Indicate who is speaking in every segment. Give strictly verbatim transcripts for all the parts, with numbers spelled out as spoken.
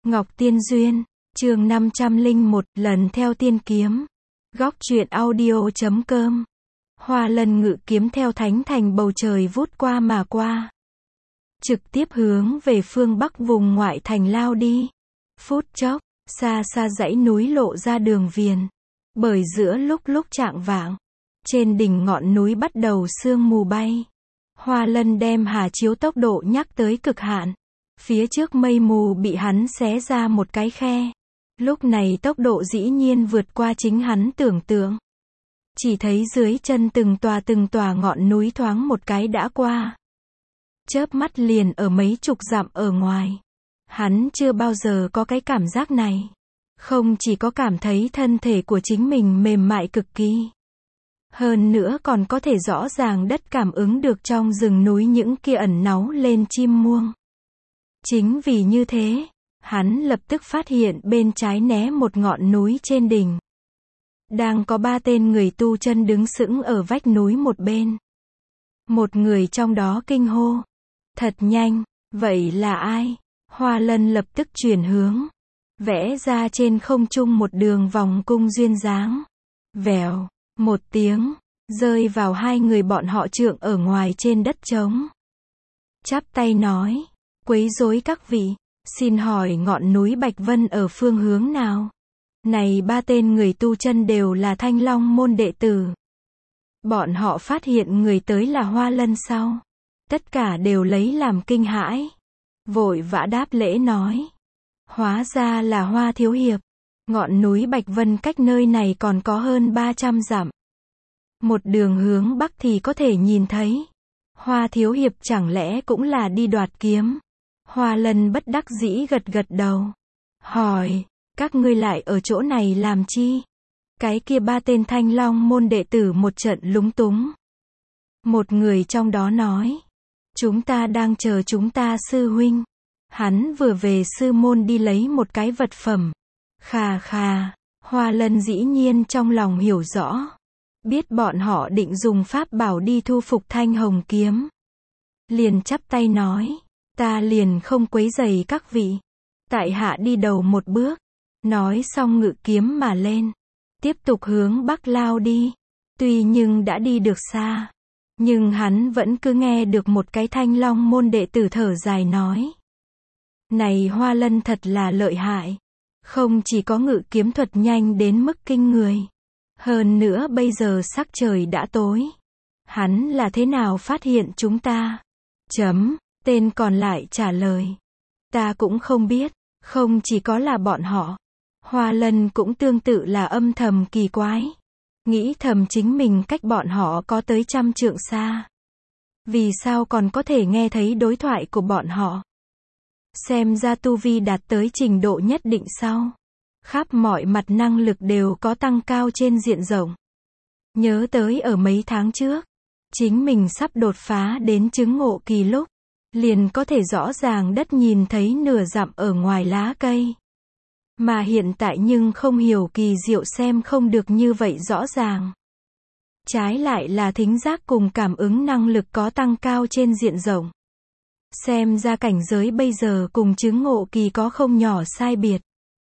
Speaker 1: Ngọc Tiên Duyên, chương năm trăm lẻ một, lần theo tiên kiếm. Góc truyện audio chấm com. Hoa Lân ngự kiếm theo thánh thành bầu trời vút qua mà qua. Trực tiếp hướng về phương bắc vùng ngoại thành lao đi. Phút chốc, xa xa dãy núi lộ ra đường viền. Bởi giữa lúc lúc chạng vạng, trên đỉnh ngọn núi bắt đầu sương mù bay. Hoa Lân đem Hà Chiếu tốc độ nhắc tới cực hạn. Phía trước mây mù bị hắn xé ra một cái khe. Lúc này tốc độ dĩ nhiên vượt qua chính hắn tưởng tượng. Chỉ thấy dưới chân từng tòa từng tòa ngọn núi thoáng một cái đã qua. Chớp mắt liền ở mấy chục dặm ở ngoài. Hắn chưa bao giờ có cái cảm giác này. Không chỉ có cảm thấy thân thể của chính mình mềm mại cực kỳ. Hơn nữa còn có thể rõ ràng đất cảm ứng được trong rừng núi những kia ẩn náu lên chim muông. Chính vì như thế, hắn lập tức phát hiện bên trái né một ngọn núi trên đỉnh. Đang có ba tên người tu chân đứng sững ở vách núi một bên. Một người trong đó kinh hô. Thật nhanh, vậy là ai? Hoa Lân lập tức chuyển hướng. Vẽ ra trên không trung một đường vòng cung duyên dáng. Vèo, một tiếng, rơi vào hai người bọn họ trượng ở ngoài trên đất trống. Chắp tay nói. Quấy rối các vị, xin hỏi ngọn núi Bạch Vân ở phương hướng nào? Này ba tên người tu chân đều là Thanh Long môn đệ tử. Bọn họ phát hiện người tới là Hoa Lân sau. Tất cả đều lấy làm kinh hãi. Vội vã đáp lễ nói. Hóa ra là Hoa thiếu hiệp. Ngọn núi Bạch Vân cách nơi này còn có hơn ba trăm dặm. Một đường hướng bắc thì có thể nhìn thấy. Hoa thiếu hiệp chẳng lẽ cũng là đi đoạt kiếm? Hoa Lân bất đắc dĩ gật gật đầu. Hỏi, các ngươi lại ở chỗ này làm chi? Cái kia ba tên Thanh Long môn đệ tử một trận lúng túng. Một người trong đó nói. Chúng ta đang chờ chúng ta sư huynh. Hắn vừa về sư môn đi lấy một cái vật phẩm. Khà khà, Hoa Lân dĩ nhiên trong lòng hiểu rõ. Biết bọn họ định dùng pháp bảo đi thu phục thanh hồng kiếm. Liền chắp tay nói. Ta liền không quấy rầy các vị. Tại hạ đi đầu một bước. Nói xong ngự kiếm mà lên. Tiếp tục hướng bắc lao đi. Tuy nhưng đã đi được xa. Nhưng hắn vẫn cứ nghe được một cái Thanh Long môn đệ tử thở dài nói. Này Hoa Lân thật là lợi hại. Không chỉ có ngự kiếm thuật nhanh đến mức kinh người. Hơn nữa bây giờ sắc trời đã tối. Hắn là thế nào phát hiện chúng ta? Chấm. Tên còn lại trả lời. Ta cũng không biết, không chỉ có là bọn họ. Hoa Lân cũng tương tự là âm thầm kỳ quái. Nghĩ thầm chính mình cách bọn họ có tới trăm trượng xa. Vì sao còn có thể nghe thấy đối thoại của bọn họ? Xem ra tu vi đạt tới trình độ nhất định sau. Khắp mọi mặt năng lực đều có tăng cao trên diện rộng. Nhớ tới ở mấy tháng trước. Chính mình sắp đột phá đến chứng ngộ kỳ lúc. Liền có thể rõ ràng đất nhìn thấy nửa dặm ở ngoài lá cây. Mà hiện tại nhưng không hiểu kỳ diệu xem không được như vậy rõ ràng. Trái lại là thính giác cùng cảm ứng năng lực có tăng cao trên diện rộng. Xem ra cảnh giới bây giờ cùng chứng ngộ kỳ có không nhỏ sai biệt.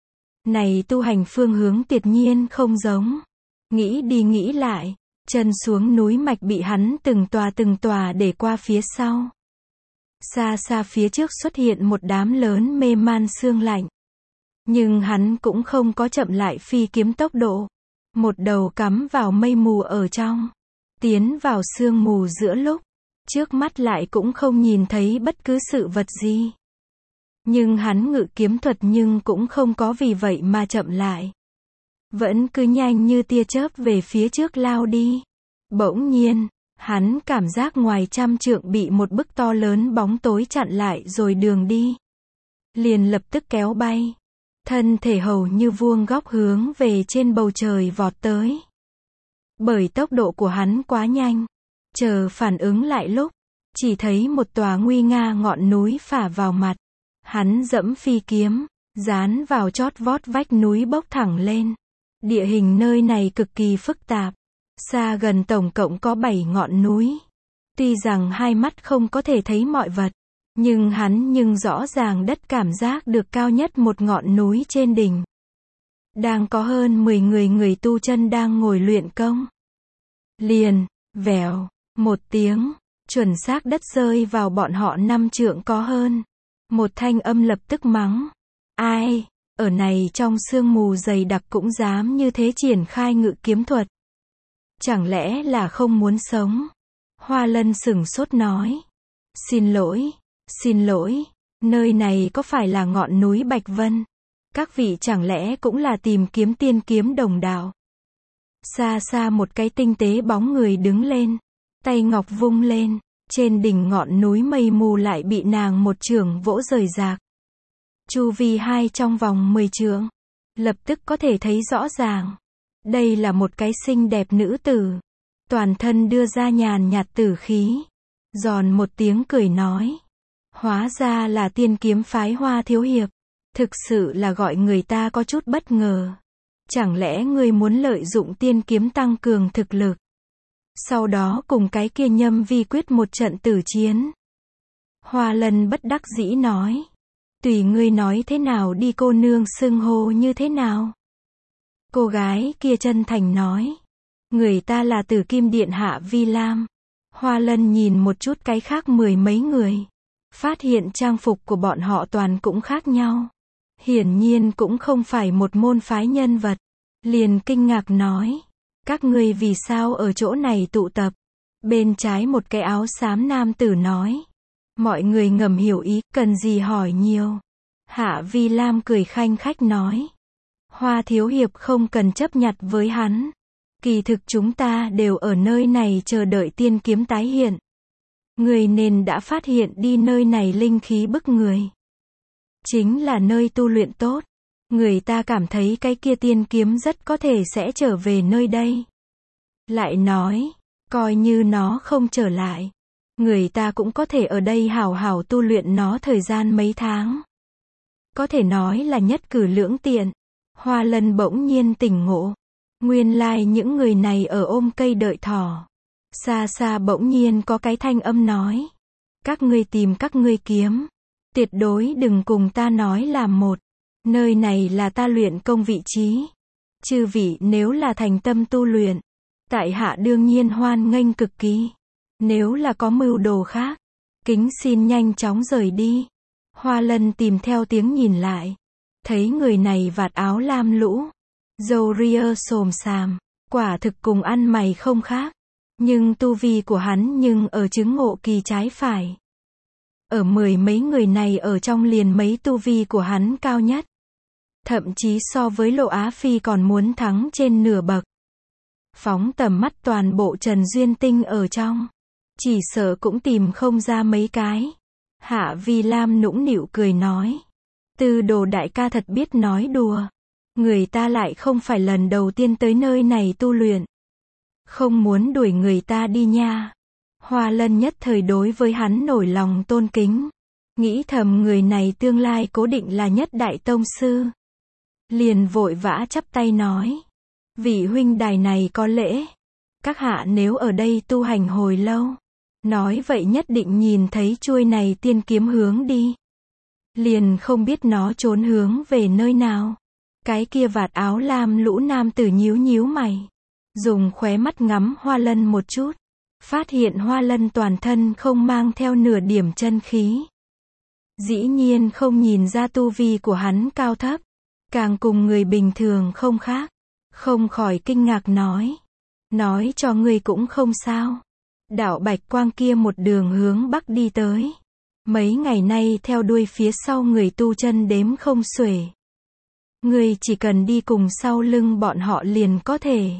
Speaker 1: Này tu hành phương hướng tuyệt nhiên không giống. Nghĩ đi nghĩ lại, chân xuống núi mạch bị hắn từng tòa từng tòa để qua phía sau. Xa xa phía trước xuất hiện một đám lớn mê man sương lạnh. Nhưng hắn cũng không có chậm lại phi kiếm tốc độ. Một đầu cắm vào mây mù ở trong. Tiến vào sương mù giữa lúc. Trước mắt lại cũng không nhìn thấy bất cứ sự vật gì. Nhưng hắn ngự kiếm thuật nhưng cũng không có vì vậy mà chậm lại. Vẫn cứ nhanh như tia chớp về phía trước lao đi. Bỗng nhiên. Hắn cảm giác ngoài trăm trượng bị một bức to lớn bóng tối chặn lại rồi đường đi. Liền lập tức kéo bay. Thân thể hầu như vuông góc hướng về trên bầu trời vọt tới. Bởi tốc độ của hắn quá nhanh. Chờ phản ứng lại lúc. Chỉ thấy một tòa nguy nga ngọn núi phả vào mặt. Hắn dẫm phi kiếm. Dán vào chót vót vách núi bốc thẳng lên. Địa hình nơi này cực kỳ phức tạp. Xa gần tổng cộng có bảy ngọn núi. Tuy rằng hai mắt không có thể thấy mọi vật, Nhưng hắn nhưng rõ ràng đất cảm giác được cao nhất một ngọn núi trên đỉnh. Đang có hơn mười người người tu chân đang ngồi luyện công. Liền, vèo, một tiếng, chuẩn xác đất rơi vào bọn họ năm trượng có hơn. Một thanh âm lập tức mắng. Ai, ở này trong sương mù dày đặc cũng dám như thế triển khai ngự kiếm thuật. Chẳng lẽ là không muốn sống? Hoa Lân sửng sốt nói. Xin lỗi, xin lỗi, nơi này có phải là ngọn núi Bạch Vân? Các vị chẳng lẽ cũng là tìm kiếm tiên kiếm đồng đạo? Xa xa một cái tinh tế bóng người đứng lên, tay ngọc vung lên, trên đỉnh ngọn núi mây mù lại bị nàng một chưởng vỗ rời rạc. Chu vi hai trong vòng mười trượng, lập tức có thể thấy rõ ràng. Đây là một cái xinh đẹp nữ tử, toàn thân đưa ra nhàn nhạt tử khí, giòn một tiếng cười nói. Hóa ra là tiên kiếm phái Hoa thiếu hiệp, thực sự là gọi người ta có chút bất ngờ. Chẳng lẽ ngươi muốn lợi dụng tiên kiếm tăng cường thực lực, sau đó cùng cái kia Nhâm Vi quyết một trận tử chiến? Hoa Lân bất đắc dĩ nói. Tùy ngươi nói thế nào đi, cô nương xưng hô như thế nào? Cô gái kia chân thành nói. Người ta là Tử Kim Điện hạ Vi Lam. Hoa Lân nhìn một chút cái khác mười mấy người, phát hiện trang phục của bọn họ toàn cũng khác nhau. Hiển nhiên cũng không phải một môn phái nhân vật. Liền kinh ngạc nói. Các ngươi vì sao ở chỗ này tụ tập? Bên trái một cái áo xám nam tử nói. Mọi người ngầm hiểu ý, cần gì hỏi nhiều. Hạ Vi Lam cười khanh khách nói. Hoa thiếu hiệp không cần chấp nhặt với hắn. Kỳ thực chúng ta đều ở nơi này chờ đợi tiên kiếm tái hiện. Người nên đã phát hiện đi, nơi này linh khí bức người. Chính là nơi tu luyện tốt. Người ta cảm thấy cái kia tiên kiếm rất có thể sẽ trở về nơi đây. Lại nói, coi như nó không trở lại, người ta cũng có thể ở đây hảo hảo tu luyện nó thời gian mấy tháng. Có thể nói là nhất cử lưỡng tiện. Hoa Lân bỗng nhiên tỉnh ngộ. Nguyên lai những người này ở ôm cây đợi thỏ. Xa xa bỗng nhiên có cái thanh âm nói. Các ngươi tìm các ngươi kiếm. Tuyệt đối đừng cùng ta nói là một. Nơi này là ta luyện công vị trí. Chư vị nếu là thành tâm tu luyện, tại hạ đương nhiên hoan nghênh cực kỳ. Nếu là có mưu đồ khác, kính xin nhanh chóng rời đi. Hoa Lân tìm theo tiếng nhìn lại, thấy người này vạt áo lam lũ, râu ria xồm xàm, quả thực cùng ăn mày không khác. Nhưng tu vi của hắn nhưng ở chứng ngộ kỳ trái phải. Ở mười mấy người này ở trong liền mấy tu vi của hắn cao nhất. Thậm chí so với Lộ Á Phi còn muốn thắng trên nửa bậc. Phóng tầm mắt toàn bộ Trần Duyên Tinh ở trong, chỉ sợ cũng tìm không ra mấy cái. Hạ Vi Lam nũng nịu cười nói. Tư Đồ đại ca thật biết nói đùa. Người ta lại không phải lần đầu tiên tới nơi này tu luyện. Không muốn đuổi người ta đi nha. Hoa Lân nhất thời đối với hắn nổi lòng tôn kính. Nghĩ thầm người này tương lai cố định là nhất đại tông sư. Liền vội vã chắp tay nói. Vị huynh đài này có lễ. Các hạ nếu ở đây tu hành hồi lâu, nói vậy nhất định nhìn thấy chuôi này tiên kiếm hướng đi. Liền không biết nó trốn hướng về nơi nào. Cái kia vạt áo lam lũ nam tử nhíu nhíu mày, dùng khóe mắt ngắm Hoa Lân một chút, phát hiện Hoa Lân toàn thân không mang theo nửa điểm chân khí. Dĩ nhiên không nhìn ra tu vi của hắn cao thấp, càng cùng người bình thường không khác, không khỏi kinh ngạc nói. Nói cho ngươi cũng không sao. Đạo bạch quang kia một đường hướng bắc đi tới. Mấy ngày nay theo đuôi phía sau người tu chân đếm không xuể. Ngươi chỉ cần đi cùng sau lưng bọn họ liền có thể.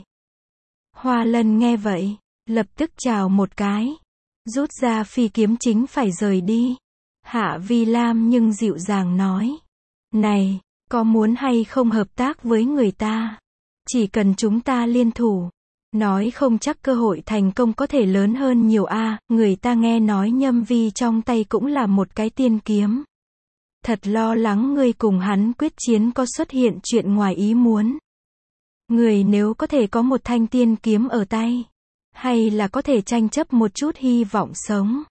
Speaker 1: Hoa Lân nghe vậy, lập tức chào một cái, rút ra phi kiếm chính phải rời đi. Hạ Vi Lam nhưng dịu dàng nói. Này, có muốn hay không hợp tác với người ta? Chỉ cần chúng ta liên thủ, nói không chắc cơ hội thành công có thể lớn hơn nhiều a. À, người ta nghe nói Nhâm Vi trong tay cũng là một cái tiên kiếm. Thật lo lắng ngươi cùng hắn quyết chiến có xuất hiện chuyện ngoài ý muốn. Người nếu có thể có một thanh tiên kiếm ở tay, hay là có thể tranh chấp một chút hy vọng sống.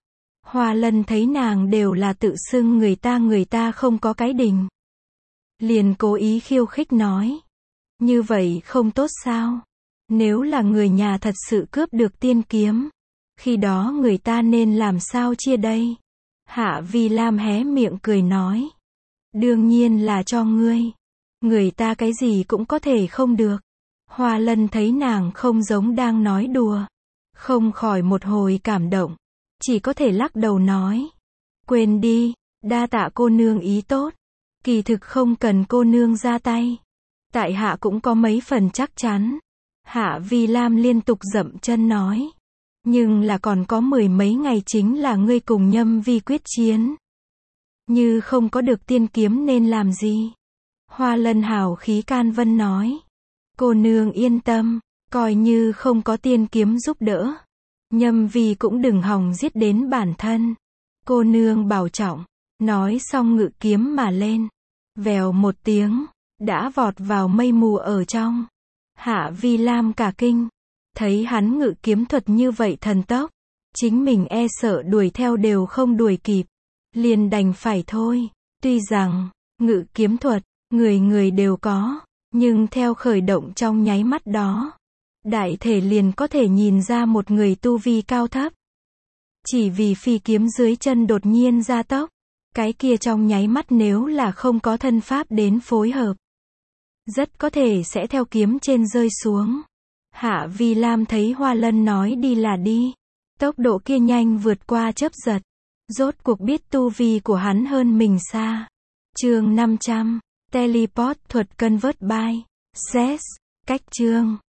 Speaker 1: Hoa Lân thấy nàng đều là tự xưng người ta người ta không có cái đình. Liền cố ý khiêu khích nói. Như vậy không tốt sao? Nếu là người nhà thật sự cướp được tiên kiếm, khi đó người ta nên làm sao chia đây? Hạ Vi Lam hé miệng cười nói. Đương nhiên là cho ngươi. Người ta cái gì cũng có thể không được. Hoa Lân thấy nàng không giống đang nói đùa. Không khỏi một hồi cảm động. Chỉ có thể lắc đầu nói. Quên đi, đa tạ cô nương ý tốt. Kỳ thực không cần cô nương ra tay. Tại hạ cũng có mấy phần chắc chắn. Hạ Vi Lam liên tục dậm chân nói. Nhưng là còn có mười mấy ngày chính là ngươi cùng Nhâm Vi quyết chiến. Như không có được tiên kiếm nên làm gì? Hoa Lân hào khí can vân nói. Cô nương yên tâm, coi như không có tiên kiếm giúp đỡ. Nhâm Vi cũng đừng hòng giết đến bản thân. Cô nương bảo trọng. Nói xong ngự kiếm mà lên. Vèo một tiếng, đã vọt vào mây mù ở trong. Hạ Vi Lam cả kinh. Thấy hắn ngự kiếm thuật như vậy thần tốc. Chính mình e sợ đuổi theo đều không đuổi kịp. Liền đành phải thôi. Tuy rằng, ngự kiếm thuật, người người đều có. Nhưng theo khởi động trong nháy mắt đó. Đại thể liền có thể nhìn ra một người tu vi cao thấp. Chỉ vì phi kiếm dưới chân đột nhiên gia tốc. Cái kia trong nháy mắt nếu là không có thân pháp đến phối hợp. Rất có thể sẽ theo kiếm trên rơi xuống. Hạ Vi Lam thấy Hoa Lân nói đi là đi. Tốc độ kia nhanh vượt qua chớp giật. Rốt cuộc biết tu vi của hắn hơn mình xa. Chương năm trăm. Teleport thuật convert by. Zest. Cách chương.